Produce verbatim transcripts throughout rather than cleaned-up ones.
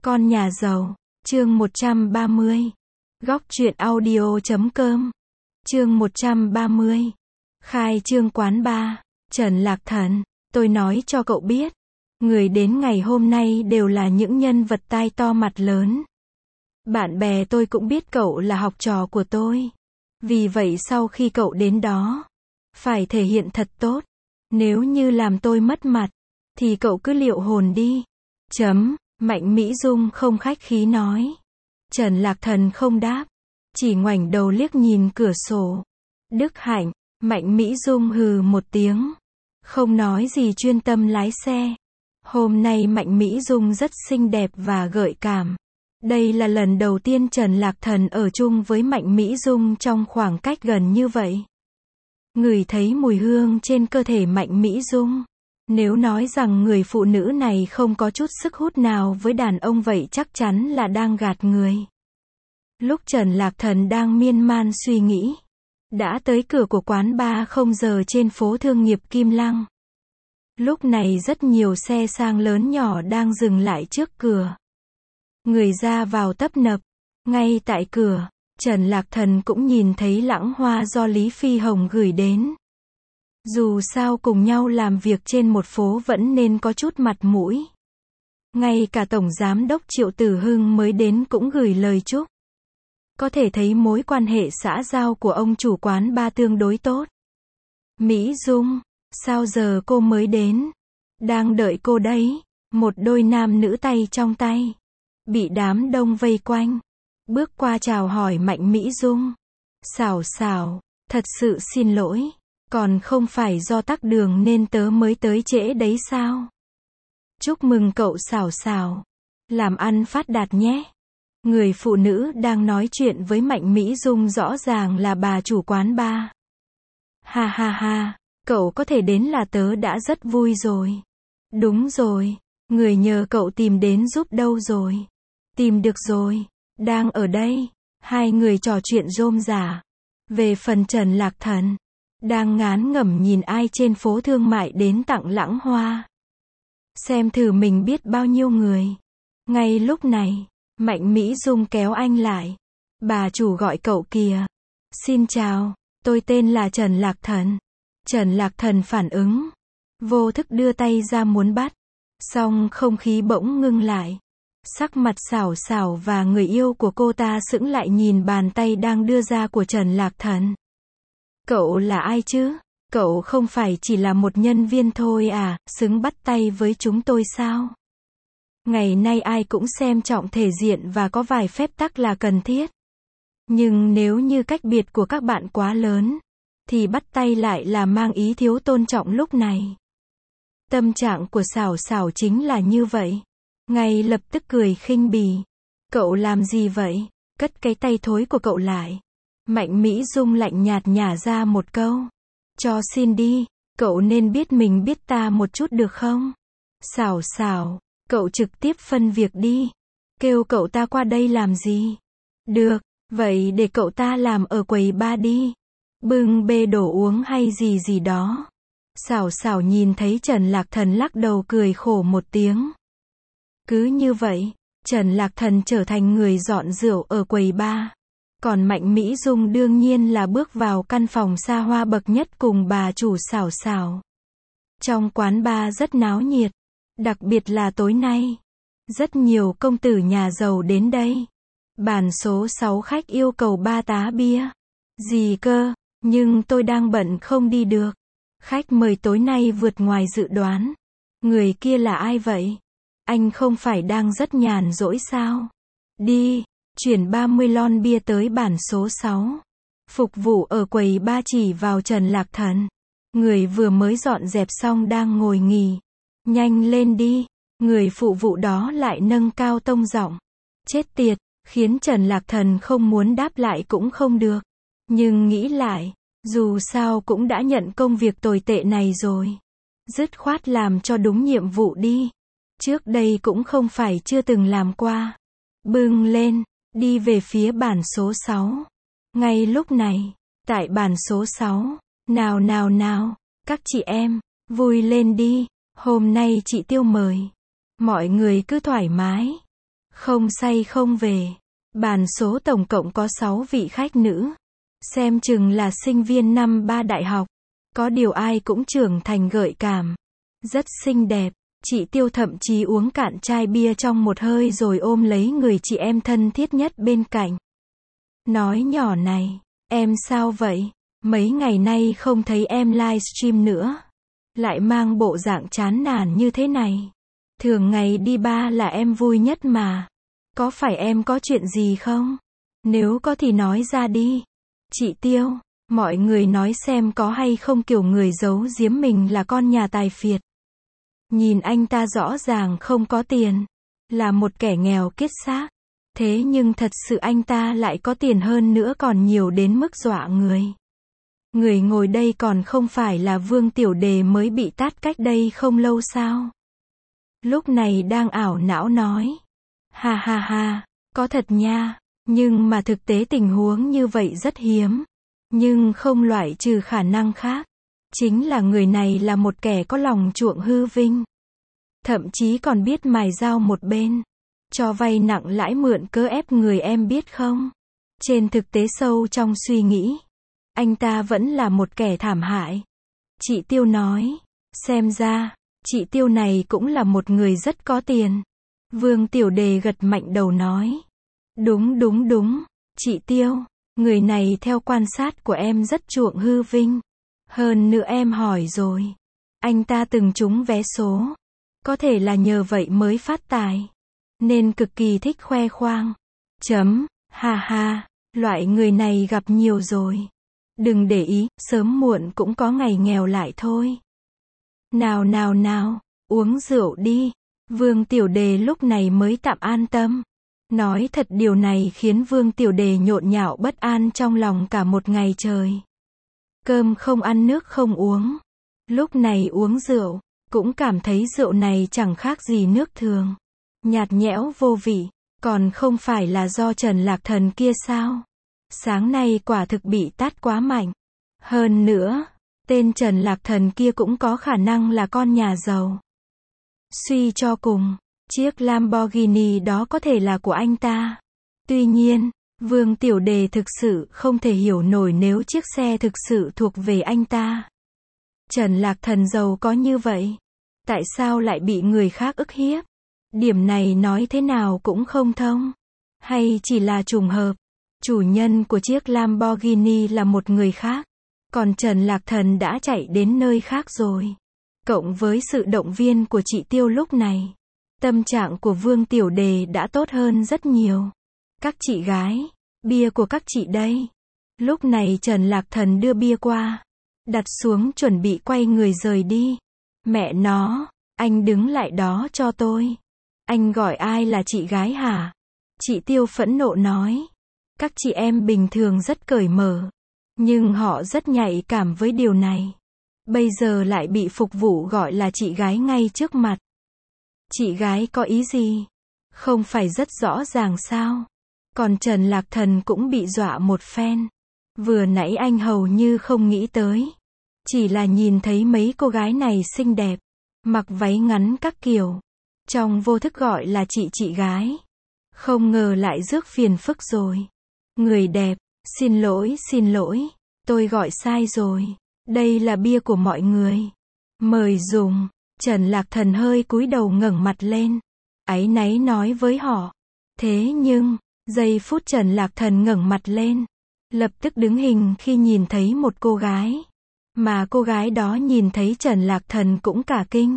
Con nhà giàu, chương một trăm ba mươi. Góc truyện audio chấm com. Chương một trăm ba mươi. Khai trương quán bar. Trần Lạc Thần, tôi nói cho cậu biết, người đến ngày hôm nay đều là những nhân vật tai to mặt lớn. Bạn bè tôi cũng biết cậu là học trò của tôi. Vì vậy sau khi cậu đến đó, phải thể hiện thật tốt. Nếu như làm tôi mất mặt, thì cậu cứ liệu hồn đi. Chấm. Mạnh Mỹ Dung không khách khí nói. Trần Lạc Thần không đáp, chỉ ngoảnh đầu liếc nhìn cửa sổ. Đức Hạnh. Mạnh Mỹ Dung hừ một tiếng, không nói gì chuyên tâm lái xe. Hôm nay Mạnh Mỹ Dung rất xinh đẹp và gợi cảm. Đây là lần đầu tiên Trần Lạc Thần ở chung với Mạnh Mỹ Dung trong khoảng cách gần như vậy. Ngửi thấy mùi hương trên cơ thể Mạnh Mỹ Dung. Nếu nói rằng người phụ nữ này không có chút sức hút nào với đàn ông vậy chắc chắn là đang gạt người. Lúc Trần Lạc Thần đang miên man suy nghĩ, đã tới cửa của quán bar không giờ trên phố thương nghiệp Kim Lăng. Lúc này rất nhiều xe sang lớn nhỏ đang dừng lại trước cửa. Người ra vào tấp nập. Ngay tại cửa, Trần Lạc Thần cũng nhìn thấy lẵng hoa do Lý Phi Hồng gửi đến. Dù sao cùng nhau làm việc trên một phố vẫn nên có chút mặt mũi. Ngay cả Tổng Giám đốc Triệu Tử Hưng mới đến cũng gửi lời chúc. Có thể thấy mối quan hệ xã giao của ông chủ quán bar tương đối tốt. Mỹ Dung, sao giờ cô mới đến? Đang đợi cô đấy. Một đôi nam nữ tay trong tay, bị đám đông vây quanh, bước qua chào hỏi Mạnh Mỹ Dung. Xảo xảo, thật sự xin lỗi. Còn không phải do tắc đường nên tớ mới tới trễ đấy sao? Chúc mừng cậu xảo xảo. Làm ăn phát đạt nhé. Người phụ nữ đang nói chuyện với Mạnh Mỹ Dung rõ ràng là bà chủ quán bar. Ha ha ha, cậu có thể đến là tớ đã rất vui rồi. Đúng rồi, người nhờ cậu tìm đến giúp đâu rồi? Tìm được rồi, đang ở đây. Hai người trò chuyện rôm rả. Về phần Trần Lạc Thần, đang ngán ngẩm nhìn ai trên phố thương mại đến tặng lẵng hoa. Xem thử mình biết bao nhiêu người. Ngay lúc này, Mạnh Mỹ Dung kéo anh lại. Bà chủ gọi cậu kìa. Xin chào, tôi tên là Trần Lạc Thần. Trần Lạc Thần phản ứng, vô thức đưa tay ra muốn bắt. Song không khí bỗng ngưng lại. Sắc mặt xảo xảo và người yêu của cô ta sững lại nhìn bàn tay đang đưa ra của Trần Lạc Thần. Cậu là ai chứ? Cậu không phải chỉ là một nhân viên thôi à, xứng bắt tay với chúng tôi sao? Ngày nay ai cũng xem trọng thể diện và có vài phép tắc là cần thiết. Nhưng nếu như cách biệt của các bạn quá lớn, thì bắt tay lại là mang ý thiếu tôn trọng lúc này. Tâm trạng của xảo xảo chính là như vậy. Ngay lập tức cười khinh bỉ. Cậu làm gì vậy? Cất cái tay thối của cậu lại. Mạnh Mỹ Dung lạnh nhạt nhả ra một câu. Cho xin đi, cậu nên biết mình biết ta một chút được không? Xảo xảo, cậu trực tiếp phân việc đi. Kêu cậu ta qua đây làm gì? Được, vậy để cậu ta làm ở quầy bar đi. Bưng bê đồ uống hay gì gì đó. Xảo xảo nhìn thấy Trần Lạc Thần lắc đầu cười khổ một tiếng. Cứ như vậy, Trần Lạc Thần trở thành người dọn rượu ở quầy bar. Còn Mạnh Mỹ Dung đương nhiên là bước vào căn phòng xa hoa bậc nhất cùng bà chủ xảo xảo. Trong quán bar rất náo nhiệt, đặc biệt là tối nay. Rất nhiều công tử nhà giàu đến đây. Bàn số sáu khách yêu cầu ba tá bia. Gì cơ, nhưng tôi đang bận không đi được. Khách mời tối nay vượt ngoài dự đoán. Người kia là ai vậy? Anh không phải đang rất nhàn rỗi sao? Đi, chuyển ba mươi lon bia tới bản số sáu. Phục vụ ở quầy ba chỉ vào Trần Lạc Thần. Người vừa mới dọn dẹp xong đang ngồi nghỉ. Nhanh lên đi. Người phụ vụ đó lại nâng cao tông giọng. Chết tiệt, khiến Trần Lạc Thần không muốn đáp lại cũng không được. Nhưng nghĩ lại, dù sao cũng đã nhận công việc tồi tệ này rồi. Dứt khoát làm cho đúng nhiệm vụ đi. Trước đây cũng không phải chưa từng làm qua. Bưng lên, đi về phía bản số sáu. Ngay lúc này, tại bản số sáu, nào nào nào, các chị em, vui lên đi, hôm nay chị Tiêu mời. Mọi người cứ thoải mái. Không say không về. Bàn số tổng cộng có sáu vị khách nữ. Xem chừng là sinh viên năm ba đại học. Có điều ai cũng trưởng thành gợi cảm. Rất xinh đẹp. Chị Tiêu thậm chí uống cạn chai bia trong một hơi rồi ôm lấy người chị em thân thiết nhất bên cạnh. Nói nhỏ này, em sao vậy? Mấy ngày nay không thấy em livestream nữa. Lại mang bộ dạng chán nản như thế này. Thường ngày đi bar là em vui nhất mà. Có phải em có chuyện gì không? Nếu có thì nói ra đi. Chị Tiêu, mọi người nói xem có hay không kiểu người giấu giếm mình là con nhà tài phiệt. Nhìn anh ta rõ ràng không có tiền. Là một kẻ nghèo kiết xác. Thế nhưng thật sự anh ta lại có tiền hơn nữa còn nhiều đến mức dọa người. Người ngồi đây còn không phải là Vương Tiểu Đề mới bị tát cách đây không lâu sao? Lúc này đang ảo não nói. Ha ha ha, có thật nha, nhưng mà thực tế tình huống như vậy rất hiếm. Nhưng không loại trừ khả năng khác. Chính là người này là một kẻ có lòng chuộng hư vinh. Thậm chí còn biết mài dao một bên. Cho vay nặng lãi mượn cớ ép người em biết không? Trên thực tế sâu trong suy nghĩ, anh ta vẫn là một kẻ thảm hại. Chị Tiêu nói, xem ra, chị Tiêu này cũng là một người rất có tiền. Vương Tiểu Đề gật mạnh đầu nói. Đúng đúng đúng, chị Tiêu, người này theo quan sát của em rất chuộng hư vinh. Hơn nữa em hỏi rồi, anh ta từng trúng vé số. Có thể là nhờ vậy mới phát tài. Nên cực kỳ thích khoe khoang. Chấm, ha ha, loại người này gặp nhiều rồi. Đừng để ý, sớm muộn cũng có ngày nghèo lại thôi. Nào nào nào, uống rượu đi. Vương Tiểu Đề lúc này mới tạm an tâm. Nói thật điều này khiến Vương Tiểu Đề nhộn nhạo bất an trong lòng cả một ngày trời. Cơm không ăn nước không uống. Lúc này uống rượu, cũng cảm thấy rượu này chẳng khác gì nước thường. Nhạt nhẽo vô vị, còn không phải là do Trần Lạc Thần kia sao? Sáng nay quả thực bị tát quá mạnh. Hơn nữa, tên Trần Lạc Thần kia cũng có khả năng là con nhà giàu. Suy cho cùng, chiếc Lamborghini đó có thể là của anh ta. Tuy nhiên, Vương Tiểu Đề thực sự không thể hiểu nổi nếu chiếc xe thực sự thuộc về anh ta. Trần Lạc Thần giàu có như vậy, tại sao lại bị người khác ức hiếp? Điểm này nói thế nào cũng không thông. Hay chỉ là trùng hợp, chủ nhân của chiếc Lamborghini là một người khác, còn Trần Lạc Thần đã chạy đến nơi khác rồi. Cộng với sự động viên của chị Tiêu lúc này, tâm trạng của Vương Tiểu Đề đã tốt hơn rất nhiều. Các chị gái, bia của các chị đây. Lúc này Trần Lạc Thần đưa bia qua, đặt xuống chuẩn bị quay người rời đi. Mẹ nó, anh đứng lại đó cho tôi. Anh gọi ai là chị gái hả? Chị Tiêu phẫn nộ nói. Các chị em bình thường rất cởi mở, nhưng họ rất nhạy cảm với điều này. Bây giờ lại bị phục vụ gọi là chị gái ngay trước mặt. Chị gái có ý gì? Không phải rất rõ ràng sao? Còn Trần Lạc Thần cũng bị dọa một phen. Vừa nãy anh hầu như không nghĩ tới. Chỉ là nhìn thấy mấy cô gái này xinh đẹp, mặc váy ngắn các kiểu. Trong vô thức gọi là chị chị gái. Không ngờ lại rước phiền phức rồi. Người đẹp, xin lỗi xin lỗi, tôi gọi sai rồi. Đây là bia của mọi người. Mời dùng. Trần Lạc Thần hơi cúi đầu ngẩng mặt lên. Áy náy nói với họ. Thế nhưng, giây phút Trần Lạc Thần ngẩng mặt lên, lập tức đứng hình khi nhìn thấy một cô gái. Mà cô gái đó nhìn thấy Trần Lạc Thần cũng cả kinh.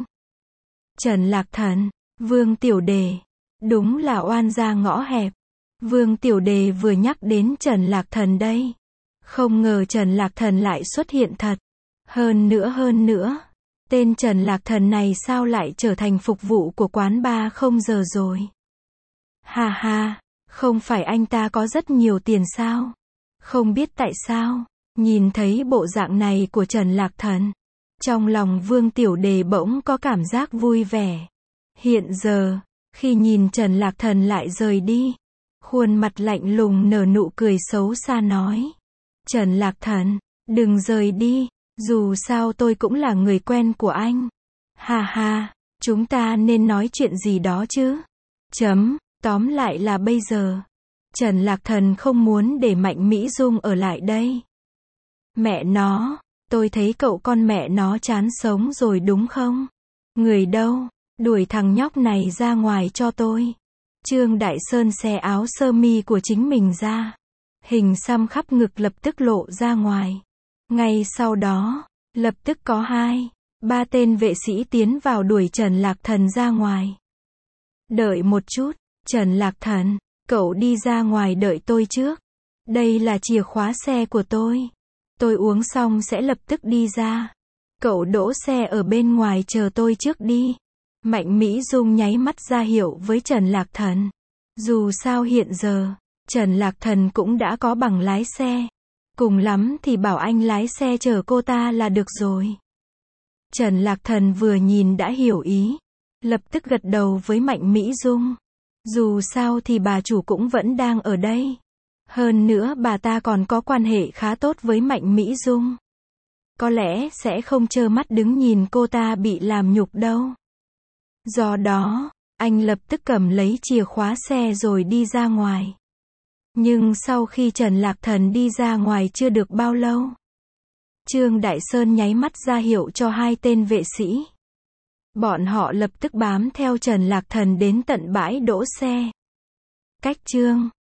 Trần Lạc Thần, Vương Tiểu Đề. Đúng là oan gia ngõ hẹp. Vương Tiểu Đề vừa nhắc đến Trần Lạc Thần đây. Không ngờ Trần Lạc Thần lại xuất hiện thật. Hơn nữa hơn nữa. Tên Trần Lạc Thần này sao lại trở thành phục vụ của quán bar không giờ rồi? Ha ha, không phải anh ta có rất nhiều tiền sao? Không biết tại sao, nhìn thấy bộ dạng này của Trần Lạc Thần, trong lòng Vương Tiểu Đề bỗng có cảm giác vui vẻ. Hiện giờ, khi nhìn Trần Lạc Thần lại rời đi, khuôn mặt lạnh lùng nở nụ cười xấu xa nói. Trần Lạc Thần, đừng rời đi, dù sao tôi cũng là người quen của anh. Ha ha, chúng ta nên nói chuyện gì đó chứ? Chấm, Tóm lại là bây giờ, Trần Lạc Thần không muốn để Mạnh Mỹ Dung ở lại đây. Mẹ nó, tôi thấy cậu con mẹ nó chán sống rồi đúng không? Người đâu? Đuổi thằng nhóc này ra ngoài cho tôi. Trương Đại Sơn xé áo sơ mi của chính mình ra. Hình xăm khắp ngực lập tức lộ ra ngoài. Ngay sau đó, lập tức có hai, ba tên vệ sĩ tiến vào đuổi Trần Lạc Thần ra ngoài. Đợi một chút, Trần Lạc Thần, cậu đi ra ngoài đợi tôi trước. Đây là chìa khóa xe của tôi. Tôi uống xong sẽ lập tức đi ra. Cậu đỗ xe ở bên ngoài chờ tôi trước đi. Mạnh Mỹ Dung nháy mắt ra hiệu với Trần Lạc Thần. Dù sao hiện giờ, Trần Lạc Thần cũng đã có bằng lái xe. Cùng lắm thì bảo anh lái xe chở cô ta là được rồi. Trần Lạc Thần vừa nhìn đã hiểu ý. Lập tức gật đầu với Mạnh Mỹ Dung. Dù sao thì bà chủ cũng vẫn đang ở đây. Hơn nữa bà ta còn có quan hệ khá tốt với Mạnh Mỹ Dung. Có lẽ sẽ không trơ mắt đứng nhìn cô ta bị làm nhục đâu. Do đó, anh lập tức cầm lấy chìa khóa xe rồi đi ra ngoài. Nhưng sau khi Trần Lạc Thần đi ra ngoài chưa được bao lâu, Trương Đại Sơn nháy mắt ra hiệu cho hai tên vệ sĩ. Bọn họ lập tức bám theo Trần Lạc Thần đến tận bãi đỗ xe. Cách Trương